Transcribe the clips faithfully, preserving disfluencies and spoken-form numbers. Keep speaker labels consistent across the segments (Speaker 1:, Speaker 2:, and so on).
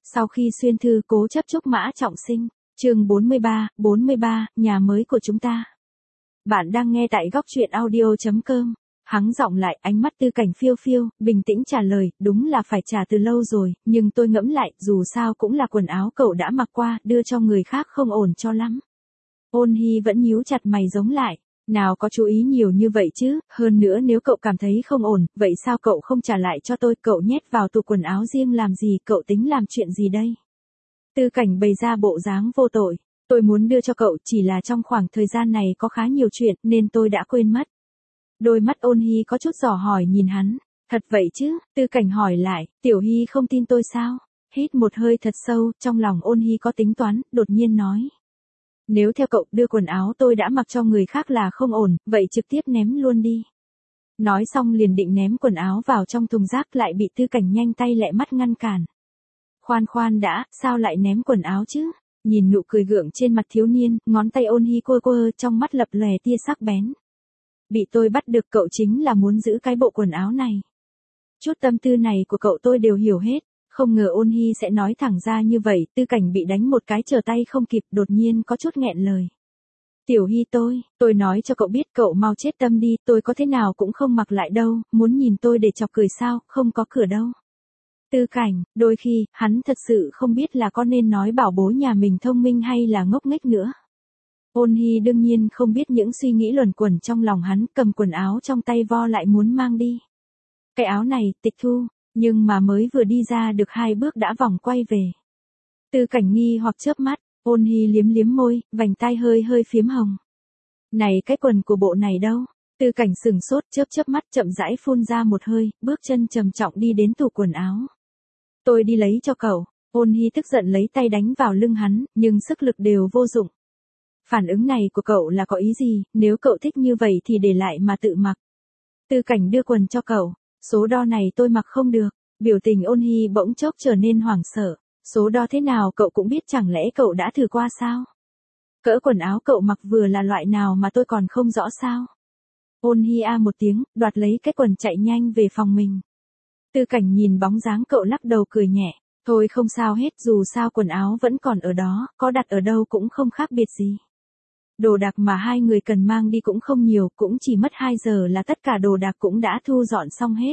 Speaker 1: Sau khi xuyên thư cố chấp chúc Mã Trọng Sinh, chương bốn mươi ba, bốn mươi ba, nhà mới của chúng ta. Bạn đang nghe tại góc truyện audio chấm com. Hắng giọng lại, ánh mắt Tư Cảnh phiêu phiêu, bình tĩnh trả lời, đúng là phải trả từ lâu rồi, nhưng tôi ngẫm lại, dù sao cũng là quần áo cậu đã mặc qua, đưa cho người khác không ổn cho lắm. Ôn Hy vẫn nhíu chặt mày giống lại. Nào có chú ý nhiều như vậy chứ, hơn nữa nếu cậu cảm thấy không ổn, vậy sao cậu không trả lại cho tôi, cậu nhét vào tủ quần áo riêng làm gì, cậu tính làm chuyện gì đây? Tư Cảnh bày ra bộ dáng vô tội, tôi muốn đưa cho cậu, chỉ là trong khoảng thời gian này có khá nhiều chuyện nên tôi đã quên mất. Đôi mắt Ôn Hy có chút dò hỏi nhìn hắn, thật vậy chứ, Tư Cảnh hỏi lại, Tiểu Hy không tin tôi sao? Hít một hơi thật sâu, trong lòng Ôn Hy có tính toán, đột nhiên nói. Nếu theo cậu đưa quần áo tôi đã mặc cho người khác là không ổn, vậy trực tiếp ném luôn đi. Nói xong liền định ném quần áo vào trong thùng rác lại bị Tư Cảnh nhanh tay lẹ mắt ngăn cản. Khoan khoan đã, sao lại ném quần áo chứ? Nhìn nụ cười gượng trên mặt thiếu niên, ngón tay Ôn Hy quơ quơ trong mắt lập lòe tia sắc bén. Bị tôi bắt được cậu chính là muốn giữ cái bộ quần áo này. Chút tâm tư này của cậu tôi đều hiểu hết. Không ngờ Ôn Hy sẽ nói thẳng ra như vậy, Tư Cảnh bị đánh một cái trở tay không kịp, đột nhiên có chút nghẹn lời. Tiểu Hy tôi, tôi nói cho cậu biết cậu mau chết tâm đi, tôi có thế nào cũng không mặc lại đâu, muốn nhìn tôi để chọc cười sao, không có cửa đâu. Tư Cảnh, đôi khi, hắn thật sự không biết là có nên nói bảo bối nhà mình thông minh hay là ngốc nghếch nữa. Ôn Hy đương nhiên không biết những suy nghĩ luẩn quẩn trong lòng hắn, cầm quần áo trong tay vo lại muốn mang đi. Cái áo này, tịch thu. Nhưng mà mới vừa đi ra được hai bước đã vòng quay về. Tư Cảnh nghi hoặc chớp mắt, Ôn Hy liếm liếm môi, vành tai hơi hơi phiếm hồng. Này cái quần của bộ này đâu? Tư Cảnh sừng sốt chớp chớp mắt chậm rãi phun ra một hơi, bước chân trầm trọng đi đến tủ quần áo. Tôi đi lấy cho cậu. Ôn Hy tức giận lấy tay đánh vào lưng hắn, nhưng sức lực đều vô dụng. Phản ứng này của cậu là có ý gì, nếu cậu thích như vậy thì để lại mà tự mặc. Tư Cảnh đưa quần cho cậu. Số đo này tôi mặc không được, biểu tình Ôn Hy bỗng chốc trở nên hoảng sợ, số đo thế nào cậu cũng biết, chẳng lẽ cậu đã thử qua sao? Cỡ quần áo cậu mặc vừa là loại nào mà tôi còn không rõ sao? Ôn Hy a một tiếng, đoạt lấy cái quần chạy nhanh về phòng mình. Tư Cảnh nhìn bóng dáng cậu lắc đầu cười nhẹ, thôi không sao hết, dù sao quần áo vẫn còn ở đó, có đặt ở đâu cũng không khác biệt gì. Đồ đạc mà hai người cần mang đi cũng không nhiều, cũng chỉ mất hai giờ là tất cả đồ đạc cũng đã thu dọn xong hết.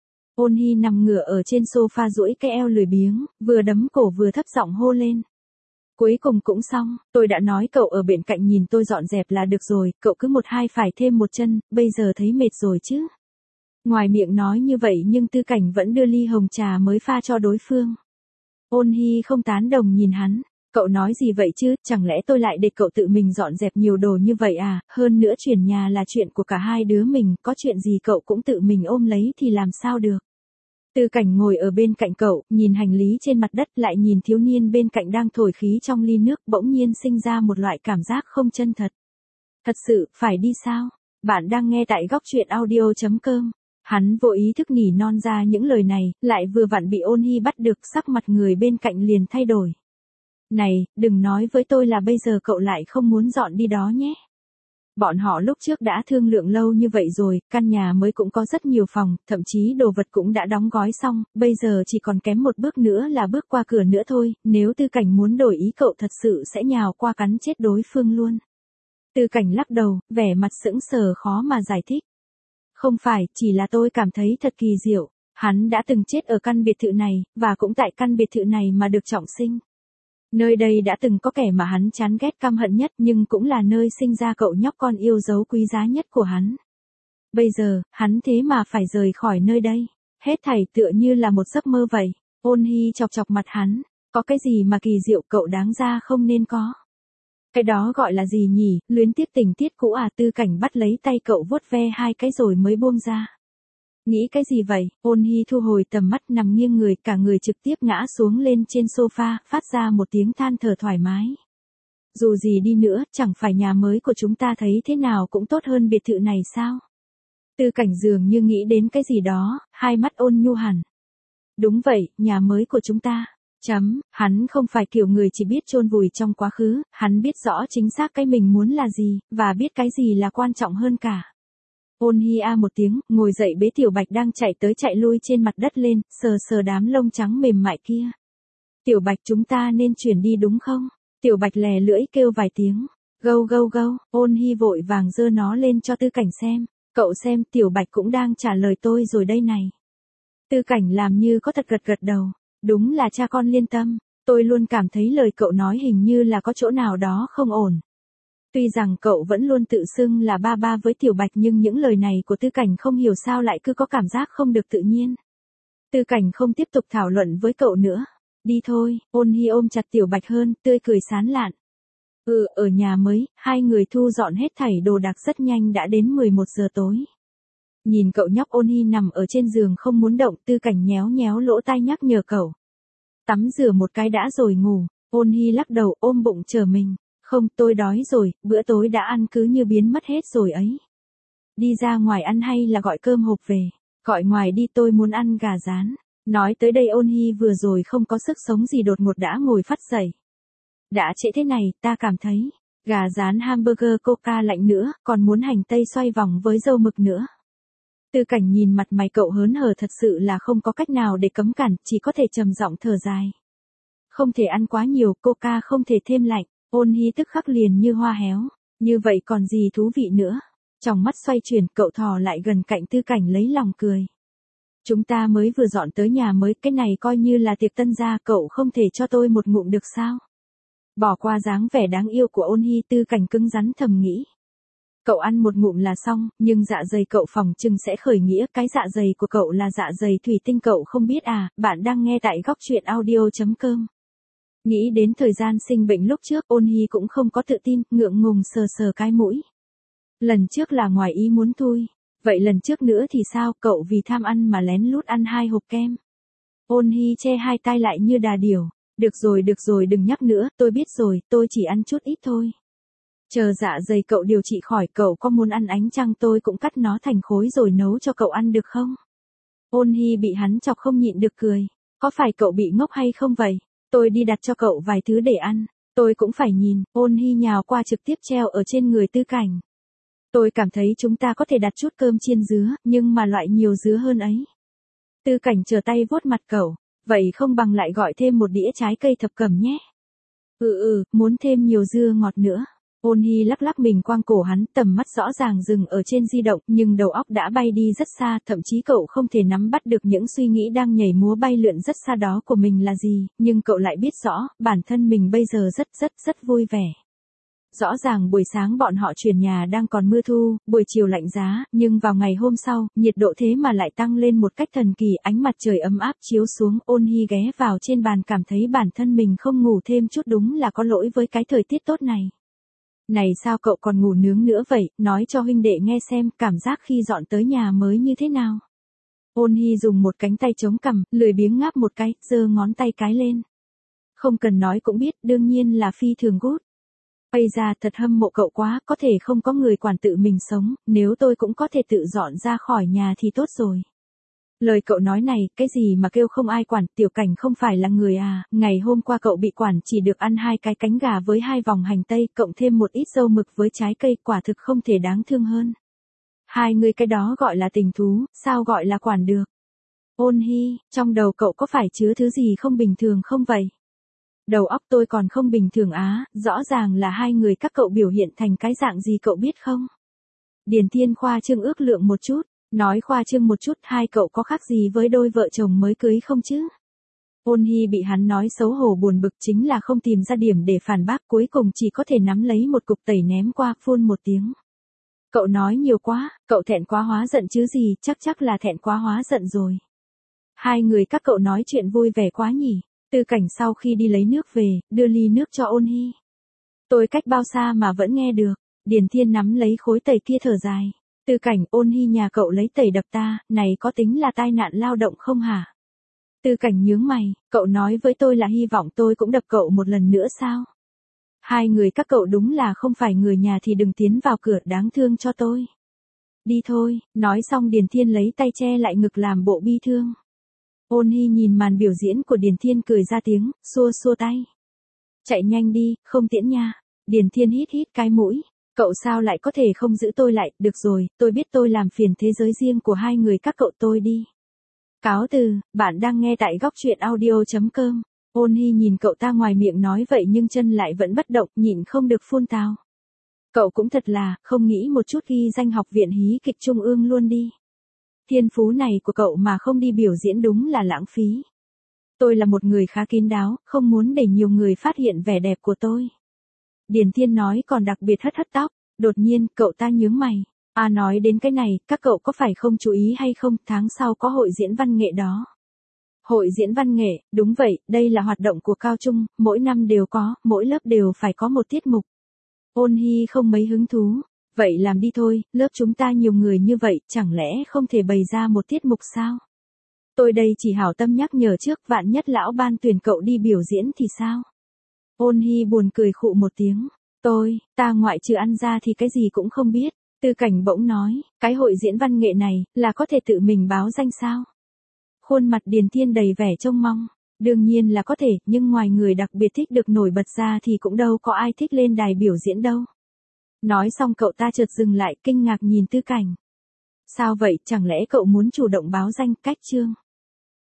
Speaker 1: Ôn Hy nằm ngửa ở trên sofa duỗi cái eo lười biếng, vừa đấm cổ vừa thấp giọng hô lên. Cuối cùng cũng xong, tôi đã nói cậu ở bên cạnh nhìn tôi dọn dẹp là được rồi, cậu cứ một hai phải thêm một chân, bây giờ thấy mệt rồi chứ. Ngoài miệng nói như vậy nhưng Tư Cảnh vẫn đưa ly hồng trà mới pha cho đối phương. Ôn Hy không tán đồng nhìn hắn. Cậu nói gì vậy chứ, chẳng lẽ tôi lại để cậu tự mình dọn dẹp nhiều đồ như vậy à, hơn nữa chuyển nhà là chuyện của cả hai đứa mình, có chuyện gì cậu cũng tự mình ôm lấy thì làm sao được. Tư Cảnh ngồi ở bên cạnh cậu, nhìn hành lý trên mặt đất lại nhìn thiếu niên bên cạnh đang thổi khí trong ly nước, bỗng nhiên sinh ra một loại cảm giác không chân thật. Thật sự, phải đi sao? Bạn đang nghe tại góc truyện audio chấm com. Hắn vô ý thức nỉ non ra những lời này, lại vừa vặn bị Ôn Hy bắt được, sắc mặt người bên cạnh liền thay đổi. Này, đừng nói với tôi là bây giờ cậu lại không muốn dọn đi đó nhé. Bọn họ lúc trước đã thương lượng lâu như vậy rồi, căn nhà mới cũng có rất nhiều phòng, thậm chí đồ vật cũng đã đóng gói xong, bây giờ chỉ còn kém một bước nữa là bước qua cửa nữa thôi, nếu Tư Cảnh muốn đổi ý cậu thật sự sẽ nhào qua cắn chết đối phương luôn. Tư Cảnh lắc đầu, vẻ mặt sững sờ khó mà giải thích. Không phải, chỉ là tôi cảm thấy thật kỳ diệu, hắn đã từng chết ở căn biệt thự này, và cũng tại căn biệt thự này mà được trọng sinh. Nơi đây đã từng có kẻ mà hắn chán ghét căm hận nhất nhưng cũng là nơi sinh ra cậu nhóc con yêu dấu quý giá nhất của hắn. Bây giờ, hắn thế mà phải rời khỏi nơi đây. Hết thảy tựa như là một giấc mơ vậy. Ôn Hy chọc chọc mặt hắn. Có cái gì mà kỳ diệu cậu đáng ra không nên có. Cái đó gọi là gì nhỉ, luyến tiếc tình tiết cũ à? Tư Cảnh bắt lấy tay cậu vuốt ve hai cái rồi mới buông ra. Nghĩ cái gì vậy? Ôn Hy thu hồi tầm mắt nằm nghiêng người, cả người trực tiếp ngã xuống lên trên sofa, phát ra một tiếng than thở thoải mái. Dù gì đi nữa, chẳng phải nhà mới của chúng ta thấy thế nào cũng tốt hơn biệt thự này sao? Tư Cảnh dường như nghĩ đến cái gì đó, hai mắt ôn nhu hẳn. Đúng vậy, nhà mới của chúng ta. Chấm, hắn không phải kiểu người chỉ biết chôn vùi trong quá khứ, hắn biết rõ chính xác cái mình muốn là gì, và biết cái gì là quan trọng hơn cả. Ôn Hy a một tiếng, ngồi dậy bế Tiểu Bạch đang chạy tới chạy lui trên mặt đất lên, sờ sờ đám lông trắng mềm mại kia. Tiểu Bạch chúng ta nên chuyển đi đúng không? Tiểu Bạch lè lưỡi kêu vài tiếng. Gâu gâu gâu, Ôn Hy vội vàng giơ nó lên cho Tư Cảnh xem. Cậu xem, Tiểu Bạch cũng đang trả lời tôi rồi đây này. Tư Cảnh làm như có thật gật gật đầu. Đúng là cha con liên tâm. Tôi luôn cảm thấy lời cậu nói hình như là có chỗ nào đó không ổn. Tuy rằng cậu vẫn luôn tự xưng là ba ba với Tiểu Bạch nhưng những lời này của Tư Cảnh không hiểu sao lại cứ có cảm giác không được tự nhiên. Tư Cảnh không tiếp tục thảo luận với cậu nữa. Đi thôi, Ôn Hy ôm chặt Tiểu Bạch hơn, tươi cười sán lạn. Ừ, ở nhà mới, hai người thu dọn hết thảy đồ đạc rất nhanh đã đến mười một giờ tối. Nhìn cậu nhóc Ôn Hy nằm ở trên giường không muốn động, Tư Cảnh nhéo nhéo lỗ tai nhắc nhở cậu. Tắm rửa một cái đã rồi ngủ. Ôn Hy lắc đầu ôm bụng chờ mình. Không, tôi đói rồi, bữa tối đã ăn cứ như biến mất hết rồi ấy. Đi ra ngoài ăn hay là gọi cơm hộp về? Gọi ngoài đi, tôi muốn ăn gà rán. Nói tới đây Ôn Hy vừa rồi không có sức sống gì đột ngột đã ngồi phắt dậy. Đã trễ thế này, ta cảm thấy, gà rán hamburger coca lạnh nữa, còn muốn hành tây xoay vòng với dâu mực nữa. Tư Cảnh nhìn mặt mày cậu hớn hở thật sự là không có cách nào để cấm cản, chỉ có thể trầm giọng thở dài. Không thể ăn quá nhiều, coca không thể thêm lạnh. Ôn Hy tức khắc liền như hoa héo. Như vậy còn gì thú vị nữa. Trong mắt xoay chuyển, cậu thò lại gần cạnh Tư Cảnh lấy lòng cười. Chúng ta mới vừa dọn tới nhà mới, cái này coi như là tiệc tân gia, cậu không thể cho tôi một ngụm được sao? Bỏ qua dáng vẻ đáng yêu của Ôn Hy, Tư Cảnh cứng rắn thầm nghĩ. Cậu ăn một ngụm là xong, nhưng dạ dày cậu phòng chừng sẽ khởi nghĩa, cái dạ dày của cậu là dạ dày thủy tinh cậu không biết à, bạn đang nghe tại góc truyện audio chấm com. Nghĩ đến thời gian sinh bệnh lúc trước, Ôn Hy cũng không có tự tin, ngượng ngùng sờ sờ cái mũi. Lần trước là ngoài ý muốn thôi. Vậy lần trước nữa thì sao, cậu vì tham ăn mà lén lút ăn hai hộp kem. Ôn Hy che hai tay lại như đà điểu. Được rồi được rồi đừng nhắc nữa, tôi biết rồi, tôi chỉ ăn chút ít thôi. Chờ dạ dày cậu điều trị khỏi, cậu có muốn ăn ánh trăng tôi cũng cắt nó thành khối rồi nấu cho cậu ăn được không? Ôn Hy bị hắn chọc không nhịn được cười. Có phải cậu bị ngốc hay không vậy? Tôi đi đặt cho cậu vài thứ để ăn. Tôi cũng phải nhìn. Ôn Hy nhào qua trực tiếp treo ở trên người Tư Cảnh. Tôi cảm thấy chúng ta có thể đặt chút cơm chiên dứa, nhưng mà loại nhiều dứa hơn ấy. Tư Cảnh chờ tay vuốt mặt cậu. Vậy không bằng lại gọi thêm một đĩa trái cây thập cẩm nhé. Ừ ừ, muốn thêm nhiều dưa ngọt nữa. Ôn Hy lắc lắc mình quang cổ hắn, tầm mắt rõ ràng dừng ở trên di động, nhưng đầu óc đã bay đi rất xa, thậm chí cậu không thể nắm bắt được những suy nghĩ đang nhảy múa bay lượn rất xa đó của mình là gì, nhưng cậu lại biết rõ, bản thân mình bây giờ rất rất rất vui vẻ. Rõ ràng buổi sáng bọn họ chuyển nhà đang còn mưa thu, buổi chiều lạnh giá, nhưng vào ngày hôm sau, nhiệt độ thế mà lại tăng lên một cách thần kỳ, ánh mặt trời ấm áp chiếu xuống, Ôn Hy ghé vào trên bàn cảm thấy bản thân mình không ngủ thêm chút đúng là có lỗi với cái thời tiết tốt này. Này sao cậu còn ngủ nướng nữa vậy, nói cho huynh đệ nghe xem cảm giác khi dọn tới nhà mới như thế nào. Ôn Hy dùng một cánh tay chống cằm, lười biếng ngáp một cái, giơ ngón tay cái lên. Không cần nói cũng biết, đương nhiên là phi thường good. Bây giờ thật hâm mộ cậu quá, có thể không có người quản tự mình sống, nếu tôi cũng có thể tự dọn ra khỏi nhà thì tốt rồi. Lời cậu nói này, cái gì mà kêu không ai quản, Tiểu Cảnh không phải là người à, ngày hôm qua cậu bị quản chỉ được ăn hai cái cánh gà với hai vòng hành tây, cộng thêm một ít dâu mực với trái cây, quả thực không thể đáng thương hơn. Hai người cái đó gọi là tình thú, sao gọi là quản được. Ôn Hy, trong đầu cậu có phải chứa thứ gì không bình thường không vậy? Đầu óc tôi còn không bình thường á, rõ ràng là hai người các cậu biểu hiện thành cái dạng gì cậu biết không? Điền Thiên khoa trương ước lượng một chút. Nói khoa trương một chút, hai cậu có khác gì với đôi vợ chồng mới cưới không chứ? Ôn Hy bị hắn nói xấu hổ buồn bực chính là không tìm ra điểm để phản bác, cuối cùng chỉ có thể nắm lấy một cục tẩy ném qua, phun một tiếng. Cậu nói nhiều quá, cậu thẹn quá hóa giận chứ gì, chắc chắc là thẹn quá hóa giận rồi. Hai người các cậu nói chuyện vui vẻ quá nhỉ. Tư Cảnh sau khi đi lấy nước về, đưa ly nước cho Ôn Hy. Tôi cách bao xa mà vẫn nghe được. Điền Thiên nắm lấy khối tẩy kia thở dài. Tư Cảnh, Ôn Hy nhà cậu lấy tẩy đập ta, này có tính là tai nạn lao động không hả? Tư Cảnh nhướng mày, cậu nói với tôi là hy vọng tôi cũng đập cậu một lần nữa sao? Hai người các cậu đúng là không phải người nhà thì đừng tiến vào cửa, đáng thương cho tôi. Đi thôi, nói xong Điền Thiên lấy tay che lại ngực làm bộ bi thương. Ôn Hy nhìn màn biểu diễn của Điền Thiên cười ra tiếng, xua xua tay. Chạy nhanh đi, không tiễn nha. Điền Thiên hít hít cái mũi. Cậu sao lại có thể không giữ tôi lại, được rồi, tôi biết tôi làm phiền thế giới riêng của hai người các cậu, tôi đi. Cáo từ, bạn đang nghe tại góc truyện audio chấm com. Ôn Hy nhìn cậu ta ngoài miệng nói vậy nhưng chân lại vẫn bất động, nhịn không được phun tào. Cậu cũng thật là, không nghĩ một chút ghi danh học viện hí kịch trung ương luôn đi. Thiên phú này của cậu mà không đi biểu diễn đúng là lãng phí. Tôi là một người khá kín đáo, không muốn để nhiều người phát hiện vẻ đẹp của tôi. Điền Thiên nói còn đặc biệt hất hất tóc, đột nhiên cậu ta nhướng mày. À nói đến cái này, các cậu có phải không chú ý hay không, tháng sau có hội diễn văn nghệ đó. Hội diễn văn nghệ, đúng vậy, đây là hoạt động của cao trung, mỗi năm đều có, mỗi lớp đều phải có một tiết mục. Ôn Hy không mấy hứng thú. Vậy làm đi thôi, lớp chúng ta nhiều người như vậy, chẳng lẽ không thể bày ra một tiết mục sao? Tôi đây chỉ hảo tâm nhắc nhở trước, vạn nhất lão ban tuyển cậu đi biểu diễn thì sao? Ôn Hy buồn cười khụ một tiếng. Tôi, ta ngoại trừ ăn ra thì cái gì cũng không biết. Tư Cảnh bỗng nói, cái hội diễn văn nghệ này, là có thể tự mình báo danh sao? Khuôn mặt Điền Thiên đầy vẻ trông mong. Đương nhiên là có thể, nhưng ngoài người đặc biệt thích được nổi bật ra thì cũng đâu có ai thích lên đài biểu diễn đâu. Nói xong cậu ta chợt dừng lại, kinh ngạc nhìn Tư Cảnh. Sao vậy, chẳng lẽ cậu muốn chủ động báo danh, cách chương?